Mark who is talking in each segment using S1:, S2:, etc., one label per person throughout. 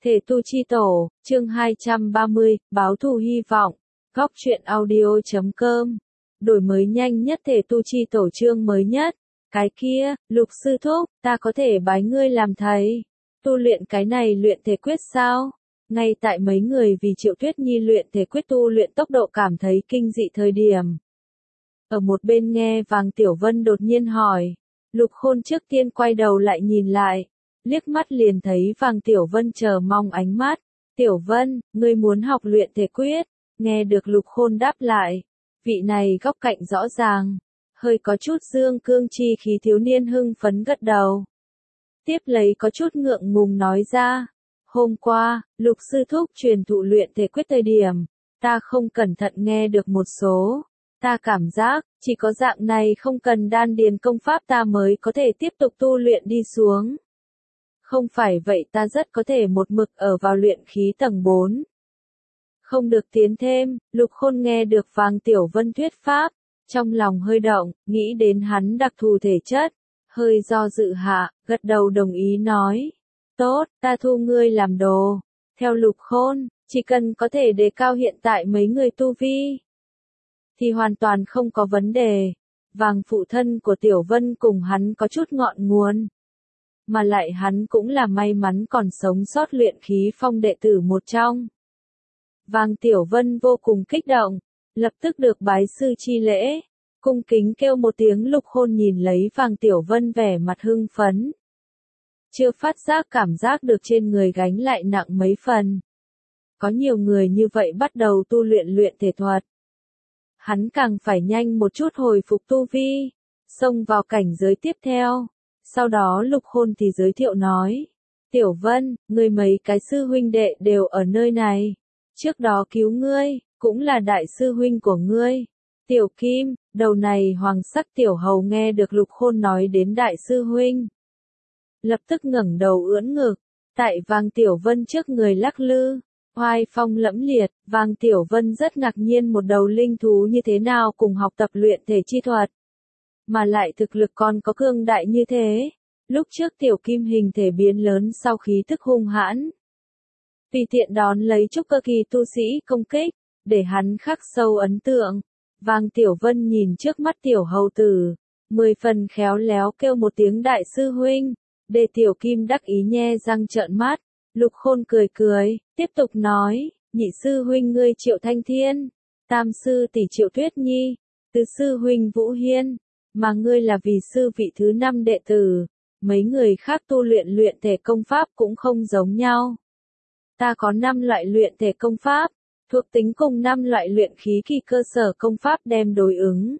S1: Thể tu chi tổ, chương 230, báo thù hy vọng, góc truyện audio.com. Đổi mới nhanh nhất thể tu chi tổ chương mới nhất. Cái kia, Lục sư thúc, ta có thể bái ngươi làm thầy. Tu luyện cái này luyện thể quyết sao? Ngay tại mấy người vì Triệu Tuyết Nhi luyện thể quyết tu luyện tốc độ cảm thấy kinh dị thời điểm. Ở một bên nghe Vàng Tiểu Vân đột nhiên hỏi. Lục Khôn trước tiên quay đầu lại nhìn lại. Liếc mắt liền thấy Vàng Tiểu Vân chờ mong ánh mắt. Tiểu Vân, ngươi muốn học luyện thể quyết. Nghe được Lục Khôn đáp lại. Vị này góc cạnh rõ ràng. Hơi có chút dương cương chi khí thiếu niên hưng phấn gật đầu. Tiếp lấy có chút ngượng ngùng nói ra. Hôm qua, Lục sư thúc truyền thụ luyện thể quyết thời điểm. Ta không cẩn thận nghe được một số. Ta cảm giác, chỉ có dạng này không cần đan điền công pháp ta mới có thể tiếp tục tu luyện đi xuống. Không phải vậy ta rất có thể một mực ở vào luyện khí tầng 4. Không được tiến thêm, Lục Khôn nghe được Vàng Tiểu Vân thuyết pháp, trong lòng hơi động, nghĩ đến hắn đặc thù thể chất, hơi do dự hạ, gật đầu đồng ý nói. Tốt, ta thu ngươi làm đồ. Theo Lục Khôn, chỉ cần có thể đề cao hiện tại mấy người tu vi, thì hoàn toàn không có vấn đề. Vàng phụ thân của Tiểu Vân cùng hắn có chút ngọn nguồn. Mà lại hắn cũng là may mắn còn sống sót luyện khí phong đệ tử một trong. Vàng Tiểu Vân vô cùng kích động, lập tức được bái sư chi lễ, cung kính kêu một tiếng. Lục Khôn nhìn lấy Vàng Tiểu Vân vẻ mặt hưng phấn. Chưa phát giác cảm giác được trên người gánh lại nặng mấy phần. Có nhiều người như vậy bắt đầu tu luyện luyện thể thuật. Hắn càng phải nhanh một chút hồi phục tu vi, xông vào cảnh giới tiếp theo. Sau đó Lục Khôn thì giới thiệu nói. Tiểu Vân, ngươi mấy cái sư huynh đệ đều ở nơi này. Trước đó cứu ngươi, cũng là đại sư huynh của ngươi. Tiểu Kim, đầu này hoàng sắc tiểu hầu nghe được Lục Khôn nói đến đại sư huynh. Lập tức ngẩng đầu ưỡn ngực, tại Vàng Tiểu Vân trước người lắc lư. Oai phong lẫm liệt, Vàng Tiểu Vân rất ngạc nhiên một đầu linh thú như thế nào cùng học tập luyện thể chi thuật. Mà lại thực lực còn có cương đại như thế. Lúc trước Tiểu Kim hình thể biến lớn sau khí thức hung hãn. Tùy tiện đón lấy trúc cơ kỳ tu sĩ công kích, để hắn khắc sâu ấn tượng. Vàng Tiểu Vân nhìn trước mắt Tiểu hầu tử, 10 phần khéo léo kêu một tiếng đại sư huynh, để Tiểu Kim đắc ý nhe răng trợn mắt. Lục Khôn cười cười, tiếp tục nói, nhị sư huynh ngươi Triệu Thanh Thiên, tam sư tỷ Triệu Tuyết Nhi, tứ sư huynh Vũ Hiên, mà ngươi là vì sư vị thứ 5 đệ tử, mấy người khác tu luyện luyện thể công pháp cũng không giống nhau. Ta có 5 loại luyện thể công pháp, thuộc tính cùng 5 loại luyện khí kỳ cơ sở công pháp đem đối ứng.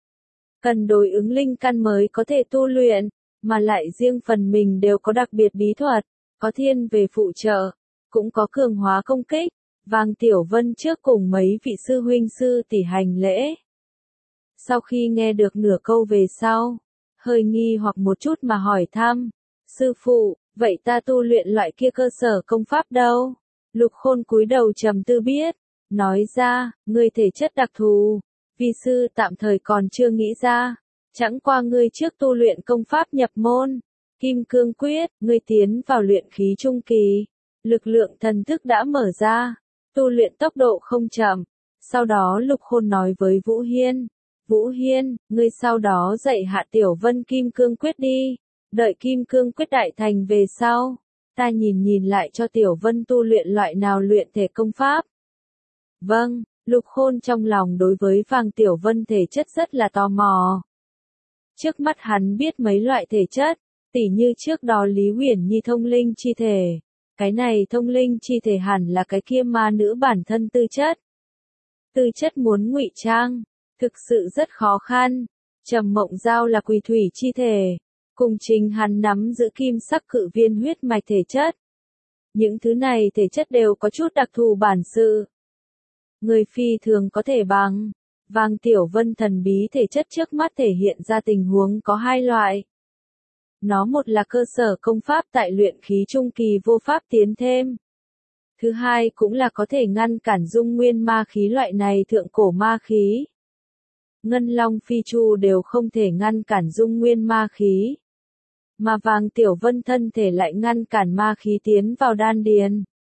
S1: Cần đối ứng linh căn mới có thể tu luyện, mà lại riêng phần mình đều có đặc biệt bí thuật, có thiên về phụ trợ, cũng có cường hóa công kích. Vàng Tiểu Vân trước cùng mấy vị sư huynh sư tỷ hành lễ. Sau khi nghe được nửa câu về sau, hơi nghi hoặc một chút mà hỏi thăm. Sư phụ, vậy ta tu luyện loại kia cơ sở công pháp đâu? Lục Khôn cúi đầu trầm tư biết, nói ra, ngươi thể chất đặc thù, vi sư tạm thời còn chưa nghĩ ra. Chẳng qua ngươi trước tu luyện công pháp nhập môn, Kim Cương Quyết, ngươi tiến vào luyện khí trung kỳ, lực lượng thần thức đã mở ra, tu luyện tốc độ không chậm. Sau đó Lục Khôn nói với Vũ Hiên, Vũ Hiên, ngươi sau đó dạy hạ Tiểu Vân Kim Cương Quyết đi, đợi Kim Cương Quyết đại thành về sau, ta nhìn lại cho Tiểu Vân tu luyện loại nào luyện thể công pháp. Vâng, Lục Khôn trong lòng đối với Vàng Tiểu Vân thể chất rất là tò mò. Trước mắt hắn biết mấy loại thể chất, tỉ như trước đó Lý Huyền Nhi thông linh chi thể. Cái này thông linh chi thể hẳn là cái kia ma nữ bản thân tư chất. Tư chất muốn ngụy trang, thực sự rất khó khăn. Trầm Mộng Giao là quỷ thủy chi thể, cùng chính hắn nắm giữ kim sắc cự viên huyết mạch thể chất. Những thứ này thể chất đều có chút đặc thù bản sự. Người phi thường có thể bằng. Vàng Tiểu Vân thần bí thể chất trước mắt thể hiện ra tình huống có 2 loại. Nó một là cơ sở công pháp tại luyện khí trung kỳ vô pháp tiến thêm. Thứ hai cũng là có thể ngăn cản dung nguyên ma khí loại này thượng cổ ma khí. Ngân Long Phi Chu đều không thể ngăn cản dung nguyên ma khí. Mà Vàng Tiểu Vân thân thể lại ngăn cản ma khí tiến vào đan điền.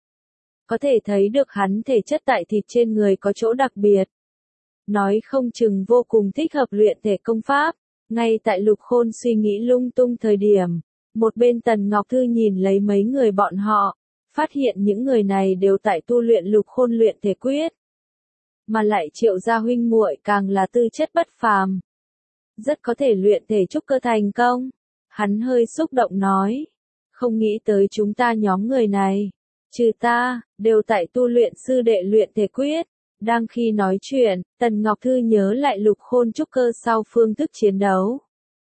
S1: Có thể thấy được hắn thể chất tại thịt trên người có chỗ đặc biệt. Nói không chừng vô cùng thích hợp luyện thể công pháp. Ngay tại Lục Khôn suy nghĩ lung tung thời điểm, một bên Tần Ngọc Thư nhìn lấy mấy người bọn họ, phát hiện những người này đều tại tu luyện Lục Khôn luyện thể quyết. Mà lại Triệu gia huynh muội càng là tư chất bất phàm. Rất có thể luyện thể trúc cơ thành công. Hắn hơi xúc động nói. Không nghĩ tới chúng ta nhóm người này. Trừ ta, đều tại tu luyện sư đệ luyện thể quyết. Đang khi nói chuyện, Tần Ngọc Thư nhớ lại Lục Khôn trúc cơ sau phương thức chiến đấu.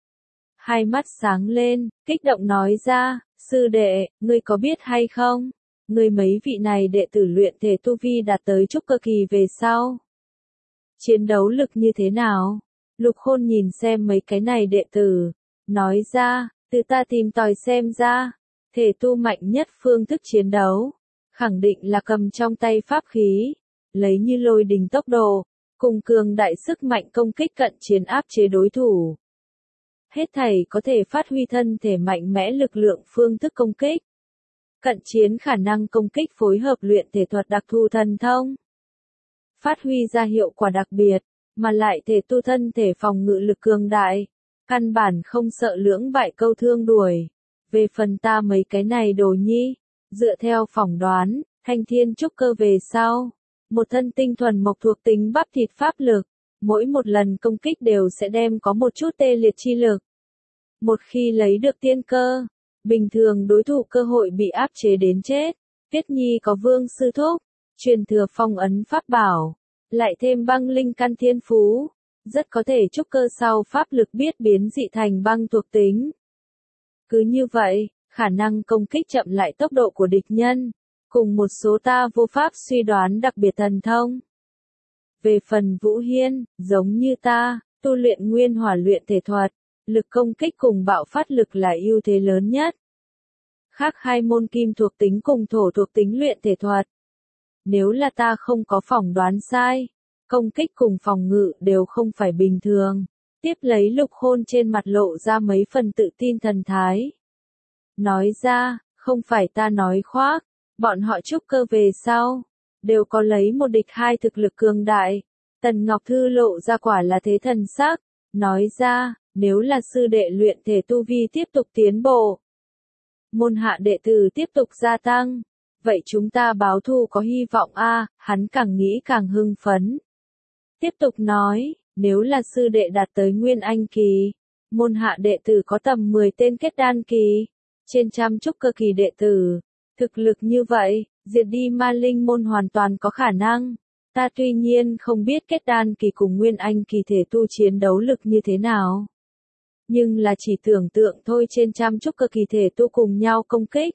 S1: Hai mắt sáng lên, kích động nói ra, sư đệ, ngươi có biết hay không? Ngươi mấy vị này đệ tử luyện thể tu vi đạt tới trúc cơ kỳ về sau. Chiến đấu lực như thế nào? Lục Khôn nhìn xem mấy cái này đệ tử, nói ra, từ ta tìm tòi xem ra, thể tu mạnh nhất phương thức chiến đấu, khẳng định là cầm trong tay pháp khí, lấy như lôi đình tốc độ, cùng cường đại sức mạnh công kích cận chiến áp chế đối thủ. Hết thảy có thể phát huy thân thể mạnh mẽ lực lượng phương thức công kích. Cận chiến khả năng công kích phối hợp luyện thể thuật đặc thù thần thông. Phát huy ra hiệu quả đặc biệt, mà lại thể tu thân thể phòng ngự lực cường đại. Căn bản không sợ lưỡng bại câu thương đuổi. Về phần ta mấy cái này đồ nhi, dựa theo phỏng đoán, thanh thiên trúc cơ về sau. Một thân tinh thuần mộc thuộc tính bắp thịt pháp lực, mỗi một lần công kích đều sẽ đem có một chút tê liệt chi lực. Một khi lấy được tiên cơ, bình thường đối thủ cơ hội bị áp chế đến chết. Kết nhi có vương sư thúc, truyền thừa phong ấn pháp bảo, lại thêm băng linh căn thiên phú, rất có thể trúc cơ sau pháp lực biết biến dị thành băng thuộc tính. Cứ như vậy, khả năng công kích chậm lại tốc độ của địch nhân, cùng một số ta vô pháp suy đoán đặc biệt thần thông. Về phần Vũ Hiên, giống như ta, tu luyện nguyên hỏa luyện thể thuật, lực công kích cùng bạo phát lực là ưu thế lớn nhất. Khác hai môn kim thuộc tính cùng thổ thuộc tính luyện thể thuật. Nếu là ta không có phỏng đoán sai, công kích cùng phòng ngự đều không phải bình thường. Tiếp lấy Lục Khôn trên mặt lộ ra mấy phần tự tin thần thái. Nói ra, không phải ta nói khoác, bọn họ trúc cơ về sau, đều có lấy một địch hai thực lực cường đại. Tần Ngọc Thư lộ ra quả là thế thần sắc, nói ra, nếu là sư đệ luyện thể tu vi tiếp tục tiến bộ, môn hạ đệ tử tiếp tục gia tăng, vậy chúng ta báo thù có hy vọng a. Hắn càng nghĩ càng hưng phấn. Tiếp tục nói, nếu là sư đệ đạt tới Nguyên Anh kỳ, môn hạ đệ tử có tầm 10 tên kết đan kỳ, trên trăm trúc cơ kỳ đệ tử, thực lực như vậy, diệt đi ma linh môn hoàn toàn có khả năng. Ta tuy nhiên không biết kết đan kỳ cùng Nguyên Anh kỳ thể tu chiến đấu lực như thế nào. Nhưng là chỉ tưởng tượng thôi, trên trăm trúc cơ kỳ thể tu cùng nhau công kích.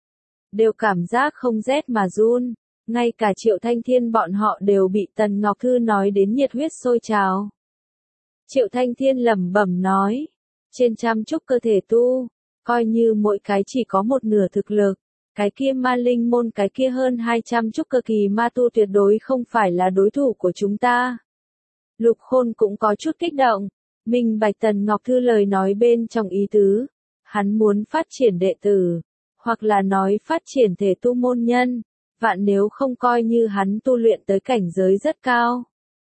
S1: Đều cảm giác không rét mà run. Ngay cả Triệu Thanh Thiên bọn họ đều bị Tần Ngọc Thư nói đến nhiệt huyết sôi trào. Triệu Thanh Thiên lẩm bẩm nói. Trên trăm trúc cơ thể tu, coi như mỗi cái chỉ có một nửa thực lực. Cái kia ma linh môn, cái kia hơn 200 trúc cơ kỳ ma tu tuyệt đối không phải là đối thủ của chúng ta. Lục Khôn cũng có chút kích động. Minh bạch Tần Ngọc Thư lời nói bên trong ý tứ. Hắn muốn phát triển đệ tử, hoặc là nói phát triển thể tu môn nhân. Vạn nếu không coi như hắn tu luyện tới cảnh giới rất cao,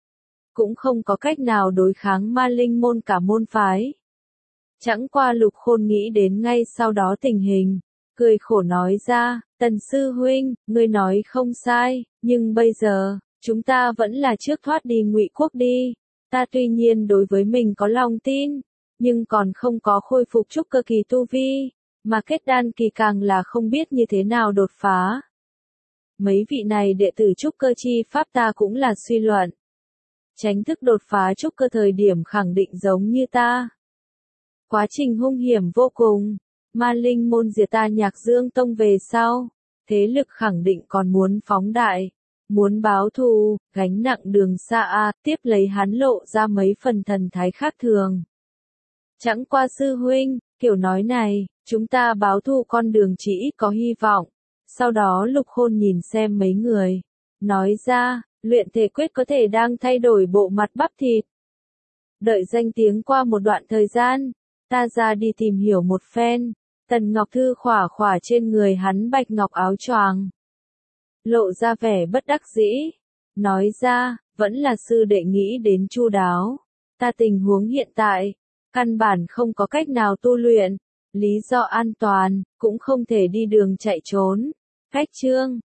S1: cũng không có cách nào đối kháng ma linh môn cả môn phái. Chẳng qua Lục Khôn nghĩ đến ngay sau đó tình hình, cười khổ nói ra, Tần sư huynh, ngươi nói không sai, nhưng bây giờ, chúng ta vẫn là trước thoát đi Ngụy Quốc đi. Ta tuy nhiên đối với mình có lòng tin, nhưng còn không có khôi phục trúc cơ kỳ tu vi, mà kết đan kỳ càng là không biết như thế nào đột phá. Mấy vị này đệ tử trúc cơ chi pháp ta cũng là suy luận. Tránh thức đột phá trúc cơ thời điểm khẳng định giống như ta. Quá trình hung hiểm vô cùng, ma linh môn diệt ta Nhạc Dương Tông về sau, thế lực khẳng định còn muốn phóng đại, muốn báo thù, gánh nặng đường xa a. Tiếp lấy hắn lộ ra mấy phần thần thái khác thường. Chẳng qua sư huynh, kiểu nói này, chúng ta báo thù con đường chỉ ít có hy vọng. Sau đó Lục Khôn nhìn xem mấy người, nói ra, luyện thể quyết có thể đang thay đổi bộ mặt bắp thịt. Đợi danh tiếng qua một đoạn thời gian, ta ra đi tìm hiểu một phen. Tần Ngọc Thư khỏa khỏa trên người hắn bạch ngọc áo choàng. lộ ra vẻ bất đắc dĩ. Nói ra, vẫn là sư đệ nghĩ đến chu đáo. Ta tình huống hiện tại, căn bản không có cách nào tu luyện. Lý do an toàn, cũng không thể đi đường chạy trốn. Cách chương